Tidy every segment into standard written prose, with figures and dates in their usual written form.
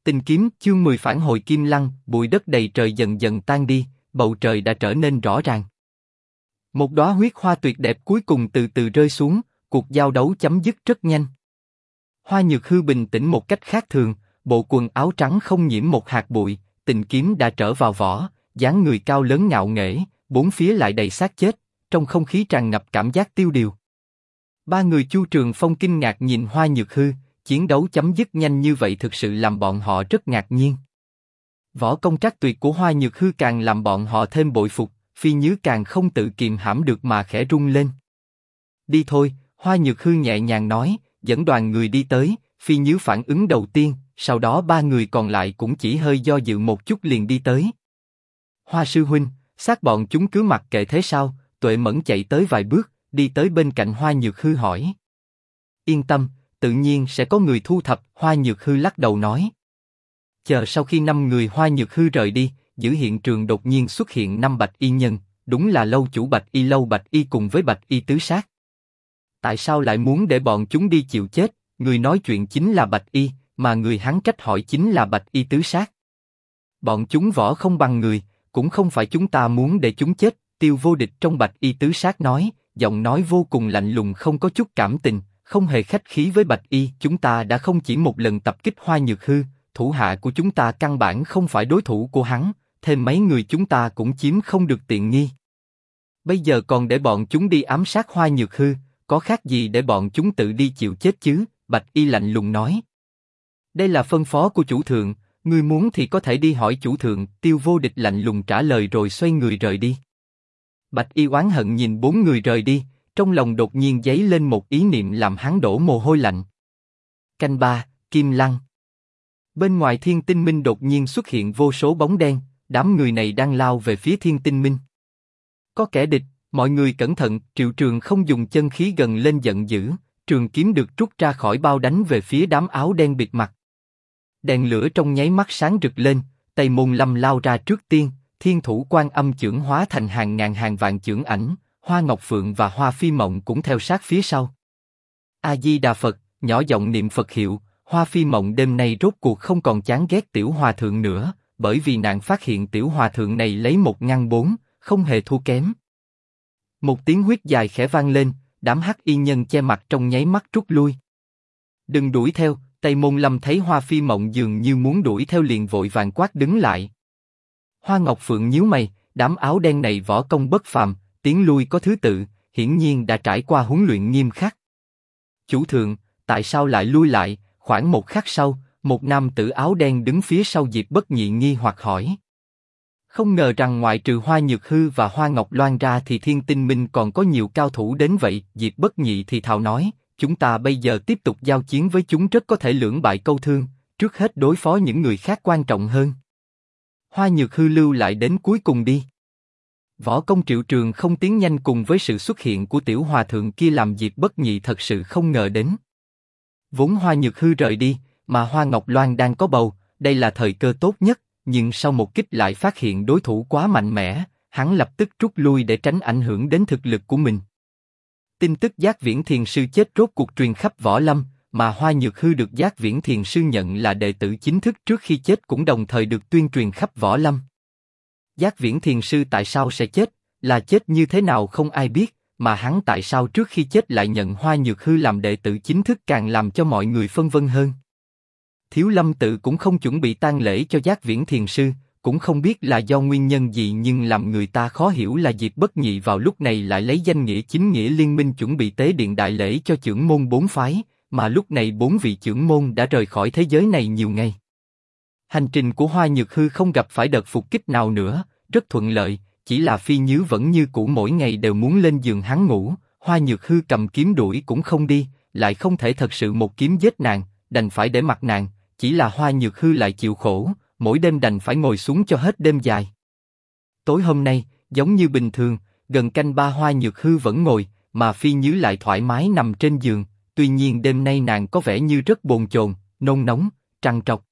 Tinh kiếm chương 10 phản hồi Kim Lăng, bụi đất đầy trời dần dần tan đi, bầu trời đã trở nên rõ ràng. Một đóa huyết hoa tuyệt đẹp cuối cùng từ từ rơi xuống, cuộc giao đấu chấm dứt rất nhanh. Hoa Nhược Hư bình tĩnh một cách khác thường, bộ quần áo trắng không nhiễm một hạt bụi, tình kiếm đã trở vào vỏ, dáng người cao lớn ngạo nghễ, bốn phía lại đầy xác chết, trong không khí tràn ngập cảm giác tiêu điều. Ba người Chu Trường Phong kinh ngạc nhìn Hoa Nhược Hư, chiến đấu chấm dứt nhanh như vậy thực sự làm bọn họ rất ngạc nhiên. Võ công trác tuyệt của Hoa Nhược Hư càng làm bọn họ thêm bội phục, Phi Nhứ càng không tự kiềm hãm được mà khẽ rung lên. Đi thôi, Hoa Nhược Hư nhẹ nhàng nói, dẫn đoàn người đi tới, Phi Nhứ phản ứng đầu tiên, sau đó ba người còn lại cũng chỉ hơi do dự một chút liền đi tới. Hoa sư huynh, xác bọn chúng cứ mặc kệ thế sao? Tuệ Mẫn chạy tới vài bước, đi tới bên cạnh Hoa Nhược Hư hỏi. Yên tâm, tự nhiên sẽ có người thu thập. Hoa Nhược Hư lắc đầu nói. Chờ sau khi 5 người Hoa Nhược Hư rời đi, giữa hiện trường đột nhiên xuất hiện 5 bạch y nhân, đúng là lâu chủ bạch y Lâu Bạch Y cùng với bạch y tứ sát. Tại sao lại muốn để bọn chúng đi chịu chết? Người nói chuyện chính là bạch y, mà người hắn trách hỏi chính là bạch y tứ sát. Bọn chúng võ không bằng người, cũng không phải chúng ta muốn để chúng chết. Tiêu Vô Địch trong bạch y tứ sát nói, giọng nói vô cùng lạnh lùng không có chút cảm tình, không hề khách khí với bạch y. Chúng ta đã không chỉ một lần tập kích Hoa Nhược Hư, thủ hạ của chúng ta căn bản không phải đối thủ của hắn, thêm mấy người chúng ta cũng chiếm không được tiện nghi. Bây giờ còn để bọn chúng đi ám sát Hoa Nhược Hư, có khác gì để bọn chúng tự đi chịu chết chứ? Bạch y lạnh lùng nói. Đây là phân phó của chủ thượng, ngươi muốn thì có thể đi hỏi chủ thượng. Tiêu Vô Địch lạnh lùng trả lời rồi xoay người rời đi. Bạch y oán hận nhìn 4 người rời đi, trong lòng đột nhiên dấy lên một ý niệm làm hắn đổ mồ hôi lạnh. Canh 3, Kim Lăng. Bên ngoài Thiên Tinh Minh đột nhiên xuất hiện vô số bóng đen, đám người này đang lao về phía Thiên Tinh Minh. Có kẻ địch, mọi người cẩn thận. Triệu Trường không dùng chân khí gần lên giận dữ, trường kiếm được rút ra khỏi bao đánh về phía đám áo đen bịt mặt. Đèn lửa trong nháy mắt sáng rực lên, Tây Môn Lâm lao ra trước tiên, Thiên Thủ Quan Âm chưởng hóa thành hàng ngàn hàng vạn chưởng ảnh, Hoa Ngọc Phượng và Hoa Phi Mộng cũng theo sát phía sau. A Di Đà Phật, nhỏ giọng niệm Phật hiệu. Hoa Phi Mộng đêm nay rốt cuộc không còn chán ghét Tiểu Hòa Thượng nữa, bởi vì nàng phát hiện Tiểu Hòa Thượng này lấy 1-4, không hề thua kém. Một tiếng huyết dài khẽ vang lên, đám hắc y nhân che mặt trong nháy mắt rút lui. Đừng đuổi theo. Tây Môn Lâm thấy Hoa Phi Mộng dường như muốn đuổi theo liền vội vàng quát đứng lại. Hoa Ngọc Phượng nhíu mày, đám áo đen này võ công bất phàm, tiến lui có thứ tự, hiển nhiên đã trải qua huấn luyện nghiêm khắc. Chủ thượng, tại sao lại lui lại? Khoảng một khắc sau, một nam tử áo đen đứng phía sau Diệp Bất Nhị nghi hoặc hỏi. Không ngờ rằng ngoại trừ Hoa Nhược Hư và Hoa Ngọc Loan ra thì Thiên Tinh Minh còn có nhiều cao thủ đến vậy. Diệp Bất Nhị thì thào nói, chúng ta bây giờ tiếp tục giao chiến với chúng rất có thể lưỡng bại câu thương, trước hết đối phó những người khác quan trọng hơn. Hoa Nhược Hư lưu lại đến cuối cùng đi. Võ công Triệu Trường không tiến nhanh cùng với sự xuất hiện của Tiểu Hòa Thượng kia làm Diệp Bất Nhị thật sự không ngờ đến. Vốn Hoa Nhược Hư rời đi, mà Hoa Ngọc Loan đang có bầu, đây là thời cơ tốt nhất, nhưng sau một kích lại phát hiện đối thủ quá mạnh mẽ, hắn lập tức rút lui để tránh ảnh hưởng đến thực lực của mình. Tin tức Giác Viễn Thiền Sư chết rốt cuộc truyền khắp võ lâm, mà Hoa Nhược Hư được Giác Viễn Thiền Sư nhận là đệ tử chính thức trước khi chết cũng đồng thời được tuyên truyền khắp võ lâm. Giác Viễn Thiền Sư tại sao sẽ chết, là chết như thế nào không ai biết, mà hắn tại sao trước khi chết lại nhận Hoa Nhược Hư làm đệ tử chính thức càng làm cho mọi người phân vân hơn. Thiếu Lâm Tự cũng không chuẩn bị tang lễ cho Giác Viễn Thiền Sư, cũng không biết là do nguyên nhân gì, nhưng làm người ta khó hiểu là Diệp Bất Nhị vào lúc này lại lấy danh nghĩa chính nghĩa liên minh chuẩn bị tế điện đại lễ cho chưởng môn 4 phái, mà lúc này 4 vị chưởng môn đã rời khỏi thế giới này nhiều ngày. Hành trình của Hoa Nhược Hư không gặp phải đợt phục kích nào nữa, rất thuận lợi, chỉ là Phi Nhứ vẫn như cũ mỗi ngày đều muốn lên giường hắn ngủ. Hoa Nhược Hư cầm kiếm đuổi cũng không đi, lại không thể thật sự một kiếm giết nàng, đành phải để mặc nàng. Chỉ là Hoa Nhược Hư lại chịu khổ, mỗi đêm đành phải ngồi xuống cho hết đêm dài. Tối hôm nay, giống như bình thường, gần canh 3 Hoa Nhược Hư vẫn ngồi, mà Phi Nhứ lại thoải mái nằm trên giường. Tuy nhiên đêm nay nàng có vẻ như rất bồn chồn, nôn nóng, trằn trọc.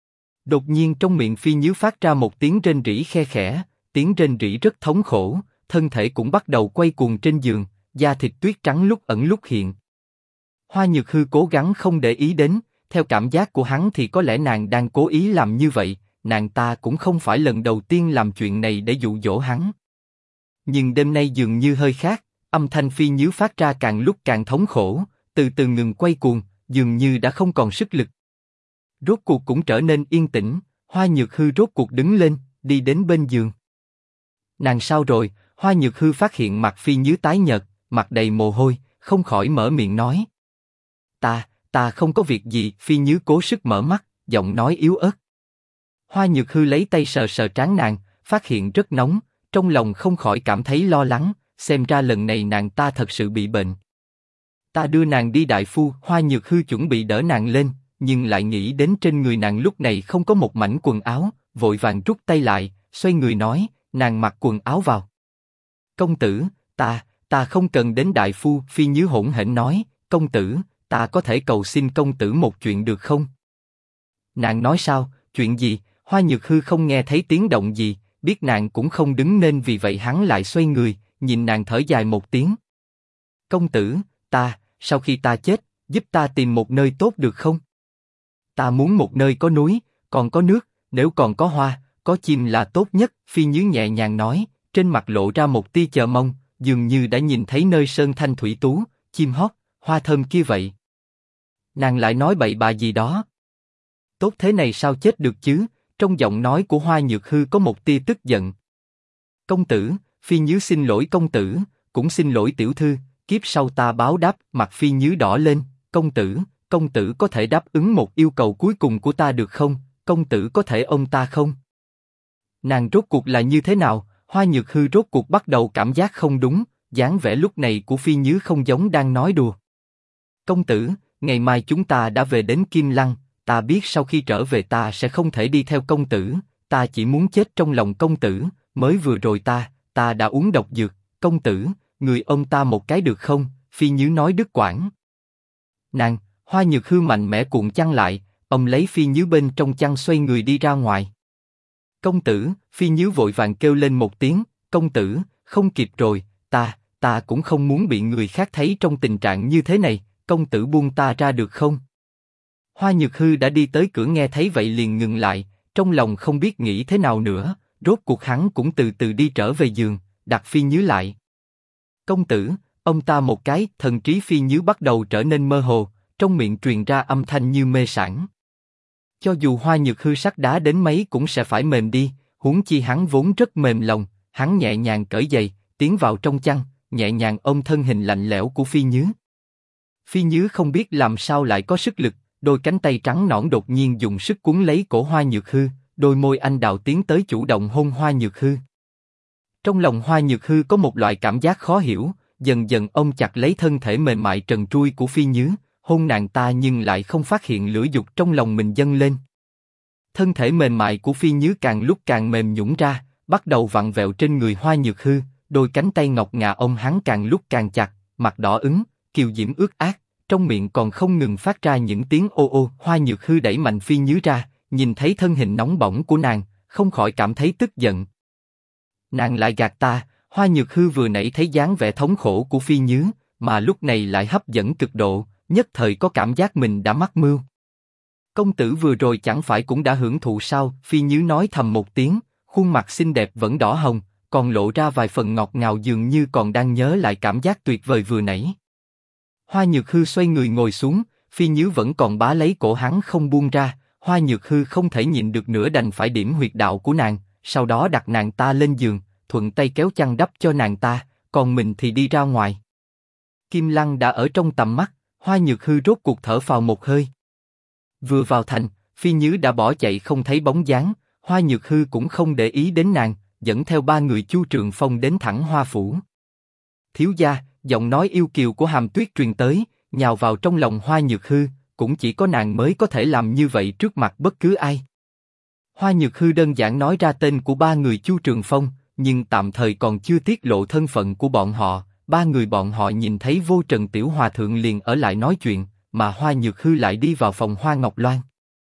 Đột nhiên trong miệng Phi Nhứ phát ra một tiếng rên rỉ khe khẽ, tiếng rên rỉ rất thống khổ, thân thể cũng bắt đầu quay cuồng trên giường, da thịt tuyết trắng lúc ẩn lúc hiện. Hoa Nhược Hư cố gắng không để ý đến, theo cảm giác của hắn thì có lẽ nàng đang cố ý làm như vậy, nàng ta cũng không phải lần đầu tiên làm chuyện này để dụ dỗ hắn. Nhưng đêm nay dường như hơi khác, âm thanh Phi Nhứ phát ra càng lúc càng thống khổ, từ từ ngừng quay cuồng, dường như đã không còn sức lực. Rốt cuộc cũng trở nên yên tĩnh, Hoa Nhược Hư rốt cuộc đứng lên, đi đến bên giường. Nàng sao rồi? Hoa Nhược Hư phát hiện mặt Phi Nhứ tái nhợt, mặt đầy mồ hôi, không khỏi mở miệng nói. Ta không có việc gì. Phi Nhứ cố sức mở mắt, giọng nói yếu ớt. Hoa Nhược Hư lấy tay sờ sờ trán nàng, phát hiện rất nóng, trong lòng không khỏi cảm thấy lo lắng, xem ra lần này nàng ta thật sự bị bệnh. Ta đưa nàng đi đại phu. Hoa Nhược Hư chuẩn bị đỡ nàng lên, nhưng lại nghĩ đến trên người nàng lúc này không có một mảnh quần áo, vội vàng rút tay lại, xoay người nói, nàng mặc quần áo vào. Công tử, ta không cần đến đại phu. Phi Nhứ hỗn hển nói, công tử, ta có thể cầu xin công tử một chuyện được không? Nàng nói sao, chuyện gì? Hoa Nhược Hư không nghe thấy tiếng động gì, biết nàng cũng không đứng nên vì vậy hắn lại xoay người, nhìn nàng thở dài một tiếng. Công tử, sau khi ta chết, giúp ta tìm một nơi tốt được không? Ta muốn một nơi có núi, còn có nước, nếu còn có hoa, có chim là tốt nhất. Phi Nhứ nhẹ nhàng nói, trên mặt lộ ra một tia chờ mong, dường như đã nhìn thấy nơi sơn thanh thủy tú, chim hót, hoa thơm kia vậy. Nàng lại nói bậy bạ gì đó. Tốt thế này sao chết được chứ? Trong giọng nói của Hoa Nhược Hư có một tia tức giận. Công tử, Phi Nhứ xin lỗi công tử, cũng xin lỗi tiểu thư, kiếp sau ta báo đáp. Mặt Phi Nhứ đỏ lên, công tử có thể đáp ứng một yêu cầu cuối cùng của ta được không? Công tử có thể ôm ta không? Nàng rốt cuộc là như thế nào? Hoa Nhược Hư rốt cuộc bắt đầu cảm giác không đúng, dáng vẻ lúc này của Phi Nhứ không giống đang nói đùa. Công tử, ngày mai chúng ta đã về đến Kim Lăng, ta biết sau khi trở về ta sẽ không thể đi theo công tử, ta chỉ muốn chết trong lòng công tử. Mới vừa rồi ta đã uống độc dược, công tử, người ôm ta một cái được không? Phi Nhứ nói đứt quãng. Nàng, Hoa Nhược Hư mạnh mẽ cuộn chăn lại, ôm lấy Phi Nhứ bên trong chăn xoay người đi ra ngoài. Công tử, Phi Nhứ vội vàng kêu lên một tiếng, công tử, không kịp rồi, ta cũng không muốn bị người khác thấy trong tình trạng như thế này, công tử buông ta ra được không? Hoa Nhược Hư đã đi tới cửa nghe thấy vậy liền ngừng lại, trong lòng không biết nghĩ thế nào nữa, rốt cuộc hắn cũng từ từ đi trở về giường, đặt Phi Nhứ lại. Công tử, ông ta một cái. Thần trí Phi Nhứ bắt đầu trở nên mơ hồ, trong miệng truyền ra âm thanh như mê sảng. Cho dù Hoa Nhược Hư sắt đá đến mấy cũng sẽ phải mềm đi, huống chi hắn vốn rất mềm lòng. Hắn nhẹ nhàng cởi giày, tiến vào trong chăn, nhẹ nhàng ôm thân hình lạnh lẽo của Phi Nhứ. Phi Nhứ không biết làm sao lại có sức lực, đôi cánh tay trắng nõn đột nhiên dùng sức cuốn lấy cổ Hoa Nhược Hư, đôi môi anh đào tiến tới chủ động hôn Hoa Nhược Hư. Trong lòng Hoa Nhược Hư có một loại cảm giác khó hiểu, dần dần ôm chặt lấy thân thể mềm mại trần truôi của Phi Nhứ, hôn nàng ta nhưng lại không phát hiện lửa dục trong lòng mình dâng lên. Thân thể mềm mại của Phi Nhứ càng lúc càng mềm nhũn ra, bắt đầu vặn vẹo trên người Hoa Nhược Hư, đôi cánh tay ngọc ngà ôm hắn càng lúc càng chặt, mặt đỏ ửng, kiều diễm ướt át, trong miệng còn không ngừng phát ra những tiếng ô ô. Hoa Nhược Hư đẩy mạnh Phi Nhứ ra, nhìn thấy thân hình nóng bỏng của nàng, không khỏi cảm thấy tức giận. Nàng lại gạt ta. Hoa Nhược Hư vừa nãy thấy dáng vẻ thống khổ của Phi Nhứ, mà lúc này lại hấp dẫn cực độ, nhất thời có cảm giác mình đã mắc mưu. Công tử vừa rồi chẳng phải cũng đã hưởng thụ sao? Phi Nhứ nói thầm một tiếng, khuôn mặt xinh đẹp vẫn đỏ hồng, còn lộ ra vài phần ngọt ngào dường như còn đang nhớ lại cảm giác tuyệt vời vừa nãy. Hoa Nhược Hư xoay người ngồi xuống, Phi Nhứ vẫn còn bá lấy cổ hắn không buông ra. Hoa Nhược Hư không thể nhịn được nữa đành phải điểm huyệt đạo của nàng, sau đó đặt nàng ta lên giường, thuận tay kéo chăn đắp cho nàng ta, còn mình thì đi ra ngoài. Kim Lăng đã ở trong tầm mắt, Hoa Nhược Hư rốt cuộc thở phào một hơi. Vừa vào thành, Phi Nhứ đã bỏ chạy không thấy bóng dáng, Hoa Nhược Hư cũng không để ý đến nàng, dẫn theo ba người Chu Trường Phong đến thẳng Hoa Phủ. Thiếu gia, giọng nói yêu kiều của Hàm Tuyết truyền tới, nhào vào trong lòng Hoa Nhược Hư, cũng chỉ có nàng mới có thể làm như vậy trước mặt bất cứ ai. Hoa Nhược Hư đơn giản nói ra tên của ba người Chu Trường Phong, nhưng tạm thời còn chưa tiết lộ thân phận của bọn họ. Ba người bọn họ nhìn thấy Vô Trần Tiểu Hòa Thượng liền ở lại nói chuyện, mà Hoa Nhược Hư lại đi vào phòng Hoa Ngọc Loan.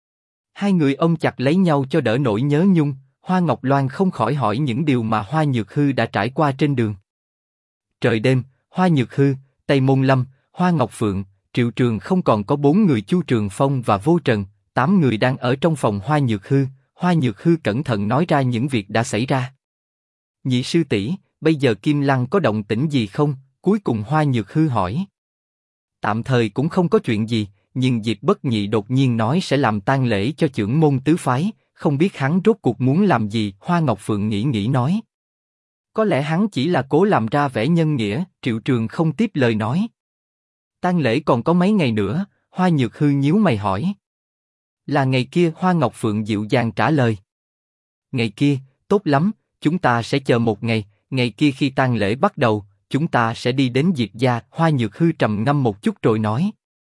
Hai người ôm chặt lấy nhau cho đỡ nỗi nhớ nhung. Hoa Ngọc Loan không khỏi hỏi những điều mà Hoa Nhược Hư đã trải qua trên đường. Trời đêm, Hoa Nhược Hư, Tây Môn Lâm, Hoa Ngọc Phượng, Triệu Trường không còn có 4 người Chu Trường Phong và Vô Trần, 8 người đang ở trong phòng Hoa Nhược Hư. Hoa Nhược Hư cẩn thận nói ra những việc đã xảy ra. Nhị sư tỷ, bây giờ Kim Lăng có động tĩnh gì không? Cuối cùng Hoa Nhược Hư hỏi. Tạm thời cũng không có chuyện gì, nhưng Diệp Bất Nhị đột nhiên nói sẽ làm tang lễ cho chưởng môn tứ phái, không biết hắn rốt cuộc muốn làm gì. Hoa Ngọc Phượng nghĩ nghĩ nói. Có lẽ hắn chỉ là cố làm ra vẻ nhân nghĩa. Triệu Trường không tiếp lời nói. Tang lễ còn có mấy ngày nữa. Hoa Nhược Hư nhíu mày hỏi. Là ngày kia. Hoa Ngọc Phượng dịu dàng trả lời. Ngày kia, tốt lắm, chúng ta sẽ chờ một ngày. Ngày kia khi tang lễ bắt đầu, chúng ta sẽ đi đến Diệp gia. Hoa Nhược Hư trầm ngâm một chút rồi nói.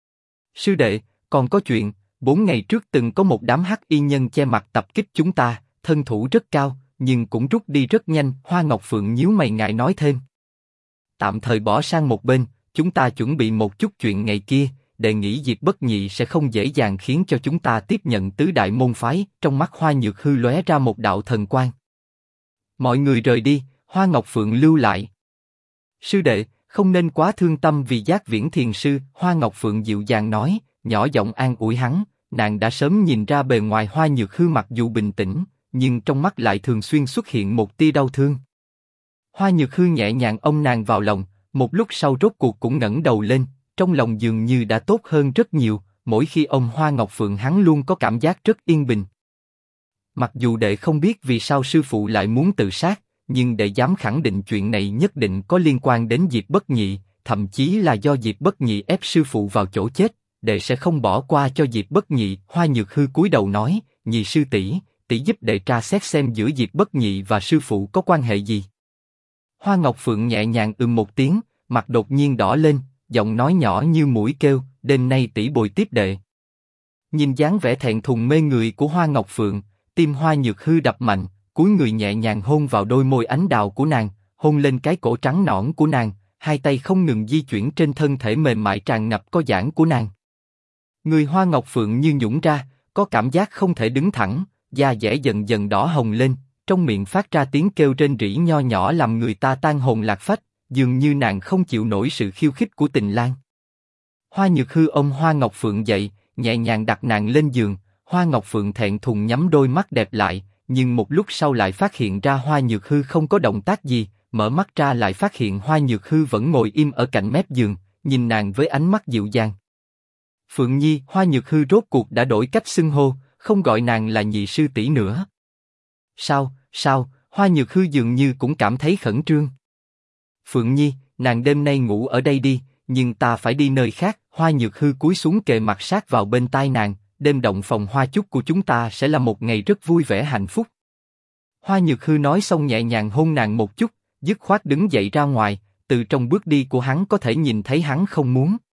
Sư đệ, còn có chuyện. 4 ngày trước từng có một đám hắc y nhân che mặt tập kích chúng ta, thân thủ rất cao, nhưng cũng rút đi rất nhanh. Hoa Ngọc Phượng nhíu mày ngại nói thêm. Tạm thời bỏ sang một bên, chúng ta chuẩn bị một chút chuyện ngày kia, đề nghị Diệp Bất Nhị sẽ không dễ dàng khiến cho chúng ta tiếp nhận tứ đại môn phái. Trong mắt Hoa Nhược Hư lóe ra một đạo thần quang. Mọi người rời đi, Hoa Ngọc Phượng lưu lại. Sư đệ, không nên quá thương tâm vì Giác Viễn thiền sư. Hoa Ngọc Phượng dịu dàng nói, nhỏ giọng an ủi hắn. Nàng đã sớm nhìn ra bề ngoài Hoa Nhược Hư mặc dù bình tĩnh, nhưng trong mắt lại thường xuyên xuất hiện một tia đau thương. Hoa Nhược Hư nhẹ nhàng ôm nàng vào lòng, một lúc sau rốt cuộc cũng ngẩng đầu lên, trong lòng dường như đã tốt hơn rất nhiều. Mỗi khi ôm Hoa Ngọc Phượng hắn luôn có cảm giác rất yên bình. Mặc dù đệ không biết vì sao sư phụ lại muốn tự sát, nhưng đệ dám khẳng định chuyện này nhất định có liên quan đến Diệp Bất Nhị, thậm chí là do Diệp Bất Nhị ép sư phụ vào chỗ chết. Đệ sẽ không bỏ qua cho Diệp Bất Nhị. Hoa Nhược Hư cúi đầu nói, nhị sư tỷ, tỷ giúp đệ tra xét xem giữa Diệp Bất Nhị và sư phụ có quan hệ gì. Hoa Ngọc Phượng nhẹ nhàng một tiếng, mặt đột nhiên đỏ lên, giọng nói nhỏ như mũi kêu, đêm nay tỷ bồi tiếp đệ. Nhìn dáng vẻ thẹn thùng mê người của Hoa Ngọc Phượng, tim Hoa Nhược Hư đập mạnh, cúi người nhẹ nhàng hôn vào đôi môi ánh đào của nàng, hôn lên cái cổ trắng nõn của nàng, hai tay không ngừng di chuyển trên thân thể mềm mại tràn ngập có giãn của nàng. Người Hoa Ngọc Phượng như nhũn ra, có cảm giác không thể đứng thẳng, da dẻ dần dần đỏ hồng lên, trong miệng phát ra tiếng kêu rên rỉ nho nhỏ làm người ta tan hồn lạc phách, dường như nàng không chịu nổi sự khiêu khích của Tình Lang. Hoa Nhược Hư ôm Hoa Ngọc Phượng dậy, nhẹ nhàng đặt nàng lên giường. Hoa Ngọc Phượng thẹn thùng nhắm đôi mắt đẹp lại, nhưng một lúc sau lại phát hiện ra Hoa Nhược Hư không có động tác gì, mở mắt ra lại phát hiện Hoa Nhược Hư vẫn ngồi im ở cạnh mép giường, nhìn nàng với ánh mắt dịu dàng. Phượng Nhi. Hoa Nhược Hư rốt cuộc đã đổi cách xưng hô, không gọi nàng là nhị sư tỷ nữa. Sao? Hoa Nhược Hư dường như cũng cảm thấy khẩn trương. Phượng Nhi, nàng đêm nay ngủ ở đây đi, nhưng ta phải đi nơi khác. Hoa Nhược Hư cúi xuống kề mặt sát vào bên tai nàng, đêm động phòng hoa chúc của chúng ta sẽ là một ngày rất vui vẻ hạnh phúc. Hoa Nhược Hư nói xong nhẹ nhàng hôn nàng một chút, dứt khoát đứng dậy ra ngoài, từ trong bước đi của hắn có thể nhìn thấy hắn không muốn.